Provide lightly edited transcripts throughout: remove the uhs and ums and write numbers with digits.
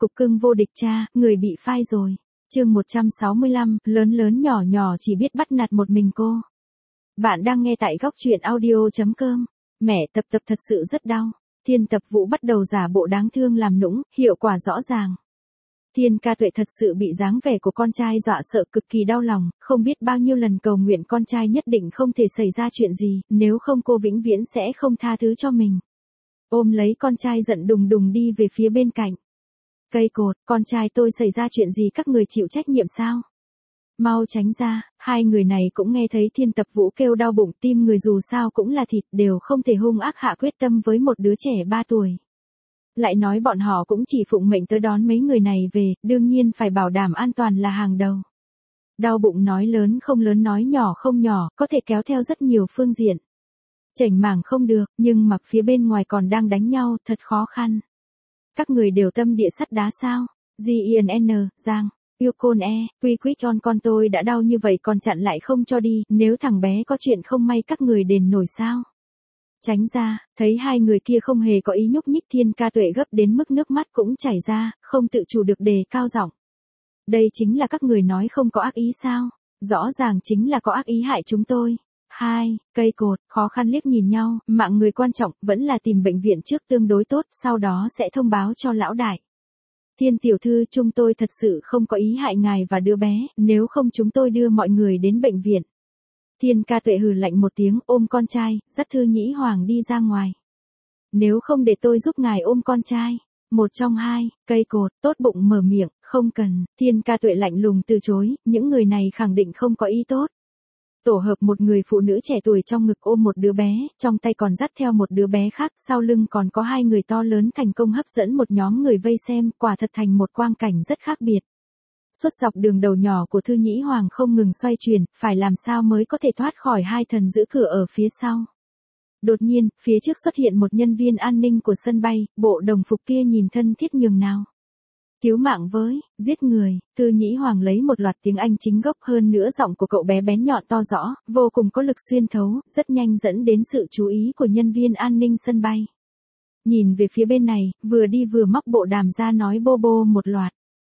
cục cưng vô địch cha, người bị phai rồi. Chương 165, lớn lớn nhỏ nhỏ chỉ biết bắt nạt một mình cô. Bạn đang nghe tại góc truyện audio.com. Mẹ Tập Tập thật sự rất đau. Thiên Tập Vũ bắt đầu giả bộ đáng thương làm nũng, hiệu quả rõ ràng. Thiên Ca Tuệ thật sự bị dáng vẻ của con trai dọa sợ cực kỳ đau lòng, không biết bao nhiêu lần cầu nguyện con trai nhất định không thể xảy ra chuyện gì, nếu không cô vĩnh viễn sẽ không tha thứ cho mình. Ôm lấy con trai giận đùng đùng đi về phía bên cạnh. Cây cột, con trai tôi xảy ra chuyện gì các người chịu trách nhiệm sao? Mau tránh ra, hai người này cũng nghe thấy Thiên Tập Vũ kêu đau bụng, tim người dù sao cũng là thịt, đều không thể hung ác hạ quyết tâm với một đứa trẻ 3 tuổi. Lại nói bọn họ cũng chỉ phụng mệnh tới đón mấy người này về, đương nhiên phải bảo đảm an toàn là hàng đầu. Đau bụng nói lớn không lớn nói nhỏ không nhỏ, có thể kéo theo rất nhiều phương diện. Chảnh mảng không được, nhưng mặc phía bên ngoài còn đang đánh nhau, thật khó khăn. Các người đều tâm địa sắt đá sao? GINN, Giang, yêu côn quy quýt con tôi đã đau như vậy còn chặn lại không cho đi, nếu thằng bé có chuyện không may các người đền nổi sao? Tránh ra, thấy hai người kia không hề có ý nhúc nhích, Thiên Ca Tuệ gấp đến mức nước mắt cũng chảy ra, không tự chủ được đề cao giọng. Đây chính là các người nói không có ác ý sao? Rõ ràng chính là có ác ý hại chúng tôi. Hai, cây cột, khó khăn liếc nhìn nhau, mạng người quan trọng, vẫn là tìm bệnh viện trước tương đối tốt, sau đó sẽ thông báo cho lão đại. Thiên tiểu thư, chúng tôi thật sự không có ý hại ngài và đứa bé, nếu không chúng tôi đưa mọi người đến bệnh viện. Thiên Ca Tuệ hừ lạnh một tiếng, ôm con trai, dắt Thư Nhĩ Hoàng đi ra ngoài. Nếu không để tôi giúp ngài ôm con trai. Một trong hai, cây cột, tốt bụng mở miệng, không cần. Thiên Ca Tuệ lạnh lùng từ chối, những người này khẳng định không có ý tốt. Tổ hợp một người phụ nữ trẻ tuổi trong ngực ôm một đứa bé, trong tay còn dắt theo một đứa bé khác, sau lưng còn có hai người to lớn thành công hấp dẫn một nhóm người vây xem, quả thật thành một quang cảnh rất khác biệt. Suốt dọc đường đầu nhỏ của Thư Nhĩ Hoàng không ngừng xoay chuyển, phải làm sao mới có thể thoát khỏi hai thần giữ cửa ở phía sau. Đột nhiên, phía trước xuất hiện một nhân viên an ninh của sân bay, bộ đồng phục kia nhìn thân thiết nhường nào. Cứu mạng với, giết người, Thư Nhĩ Hoàng lấy một loạt tiếng Anh chính gốc, hơn nữa giọng của cậu bé bén nhọn to rõ, vô cùng có lực xuyên thấu, rất nhanh dẫn đến sự chú ý của nhân viên an ninh sân bay. Nhìn về phía bên này, vừa đi vừa móc bộ đàm ra nói bô bô một loạt.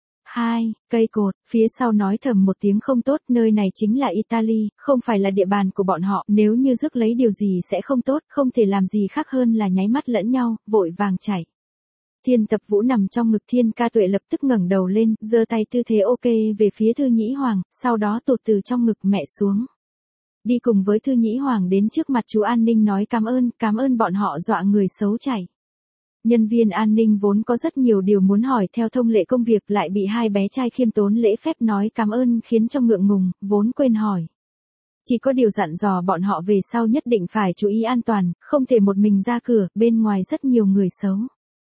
Hai, cây cột, phía sau nói thầm một tiếng không tốt, nơi này chính là Italy, không phải là địa bàn của bọn họ, nếu như rước lấy điều gì sẽ không tốt, không thể làm gì khác hơn là nháy mắt lẫn nhau, vội vàng chạy. Thiên Tập Vũ nằm trong ngực Thiên Ca Tuệ lập tức ngẩng đầu lên, giơ tay tư thế ok về phía Thư Nhĩ Hoàng, sau đó tụt từ trong ngực mẹ xuống. Đi cùng với Thư Nhĩ Hoàng đến trước mặt chú an ninh nói cảm ơn bọn họ dọa người xấu chạy. Nhân viên an ninh vốn có rất nhiều điều muốn hỏi theo thông lệ công việc, lại bị hai bé trai khiêm tốn lễ phép nói cảm ơn khiến cho ngượng ngùng, vốn quên hỏi. Chỉ có điều dặn dò bọn họ về sau nhất định phải chú ý an toàn, không thể một mình ra cửa, bên ngoài rất nhiều người xấu.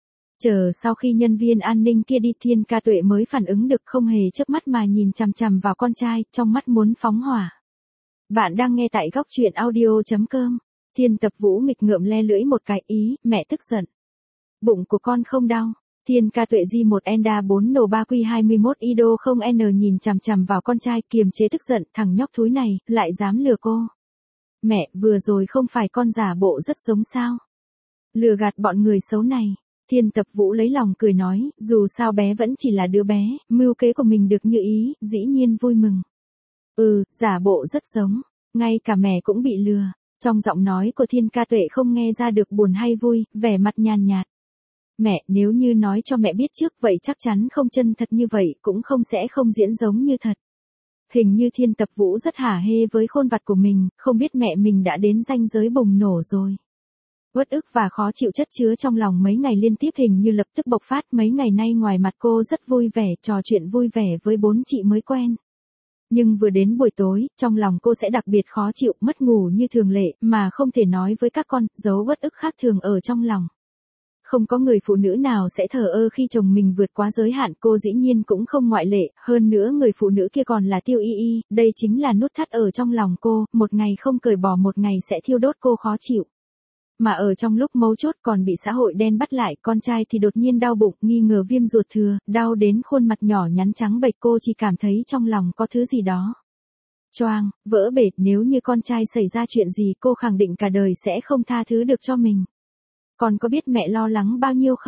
Chờ sau khi nhân viên an ninh kia đi, Thiên Ca Tuệ mới phản ứng được, không hề chớp mắt mà nhìn chằm chằm vào con trai, trong mắt muốn phóng hỏa. Bạn đang nghe tại góc truyện audio.com. Thiên Tập Vũ nghịch ngợm le lưỡi một cái, ý, mẹ tức giận. Bụng của con không đau. Thiên Ca Tuệ Di một Enda 4 Nổ 3 Quy 21 Ido không N nhìn chằm chằm vào con trai, kiềm chế tức giận, thằng nhóc thúi này, lại dám lừa cô. Mẹ, vừa rồi không phải con giả bộ rất giống sao? Lừa gạt bọn người xấu này. Thiên Tập Vũ lấy lòng cười nói, dù sao bé vẫn chỉ là đứa bé, mưu kế của mình được như ý, dĩ nhiên vui mừng. Giả bộ rất giống, ngay cả mẹ cũng bị lừa. Trong giọng nói của Thiên Ca Tuệ không nghe ra được buồn hay vui, vẻ mặt nhàn nhạt. Mẹ, nếu như nói cho mẹ biết trước vậy chắc chắn không chân thật như vậy, cũng sẽ không diễn giống như thật. Hình như Thiên Tập Vũ rất hả hê với khôn vặt của mình, không biết mẹ mình đã đến ranh giới bùng nổ rồi. Uất ức và khó chịu chất chứa trong lòng mấy ngày liên tiếp hình như lập tức bộc phát, mấy ngày nay ngoài mặt cô rất vui vẻ, trò chuyện vui vẻ với 4 chị mới quen. Nhưng vừa đến buổi tối, trong lòng cô sẽ đặc biệt khó chịu, mất ngủ như thường lệ, mà không thể nói với các con, giấu uất ức khác thường ở trong lòng. Không có người phụ nữ nào sẽ thờ ơ khi chồng mình vượt quá giới hạn, cô dĩ nhiên cũng không ngoại lệ, hơn nữa người phụ nữ kia còn là Tiêu Y Y, đây chính là nút thắt ở trong lòng cô, một ngày không cởi bỏ một ngày sẽ thiêu đốt cô khó chịu. Mà ở trong lúc mấu chốt còn bị xã hội đen bắt lại, con trai thì đột nhiên đau bụng, nghi ngờ viêm ruột thừa, đau đến khuôn mặt nhỏ nhắn trắng bệch, cô chỉ cảm thấy trong lòng có thứ gì đó. Choang, vỡ bệt, nếu như con trai xảy ra chuyện gì cô khẳng định cả đời sẽ không tha thứ được cho mình. Còn có biết mẹ lo lắng bao nhiêu không?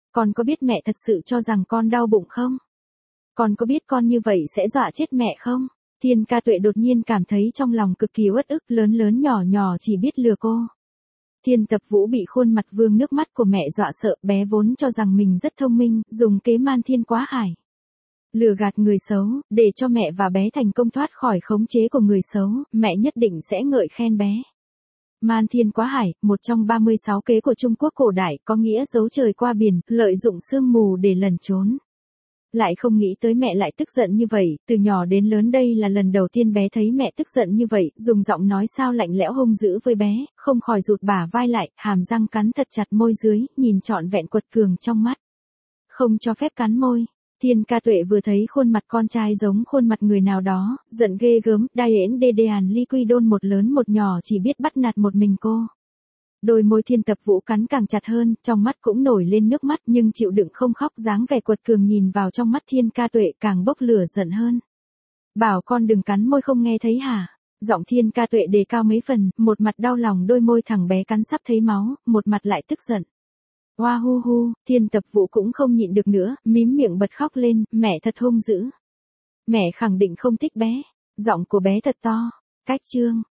Con có biết mẹ thật sự cho rằng con đau bụng không? Con có biết con như vậy sẽ dọa chết mẹ không? Thiên Ca Tuệ đột nhiên cảm thấy trong lòng cực kỳ uất ức, lớn lớn nhỏ nhỏ chỉ biết lừa cô. Thiên Tập Vũ bị khuôn mặt vương nước mắt của mẹ dọa sợ, bé vốn cho rằng mình rất thông minh, dùng kế man thiên quá hải. Lừa gạt người xấu, để cho mẹ và bé thành công thoát khỏi khống chế của người xấu, mẹ nhất định sẽ ngợi khen bé. Man thiên quá hải, một trong 36 kế của Trung Quốc cổ đại, có nghĩa giấu trời qua biển, lợi dụng sương mù để lẩn trốn. Lại không nghĩ tới mẹ lại tức giận như vậy, từ nhỏ đến lớn đây là lần đầu tiên bé thấy mẹ tức giận như vậy, dùng giọng nói sao lạnh lẽo hung dữ với bé, không khỏi rụt bả vai lại, hàm răng cắn thật chặt môi dưới, nhìn trọn vẹn quật cường trong mắt. Không cho phép cắn môi. Thiên Ca Tuệ vừa thấy khuôn mặt con trai giống khuôn mặt người nào đó, giận ghê gớm, đai ễn đê đàn ly quy đôn một lớn một nhỏ chỉ biết bắt nạt một mình cô. Đôi môi Thiên Tập Vũ cắn càng chặt hơn, trong mắt cũng nổi lên nước mắt nhưng chịu đựng không khóc, dáng vẻ quật cường nhìn vào trong mắt Thiên Ca Tuệ càng bốc lửa giận hơn. Bảo con đừng cắn môi không nghe thấy hả? Giọng Thiên Ca Tuệ đề cao mấy phần, một mặt đau lòng đôi môi thằng bé cắn sắp thấy máu, một mặt lại tức giận. Hoa hu hu, Thiên Tập Vũ cũng không nhịn được nữa, mím miệng bật khóc lên, mẹ thật hung dữ. Mẹ khẳng định không thích bé. Giọng của bé thật to. Cách chương.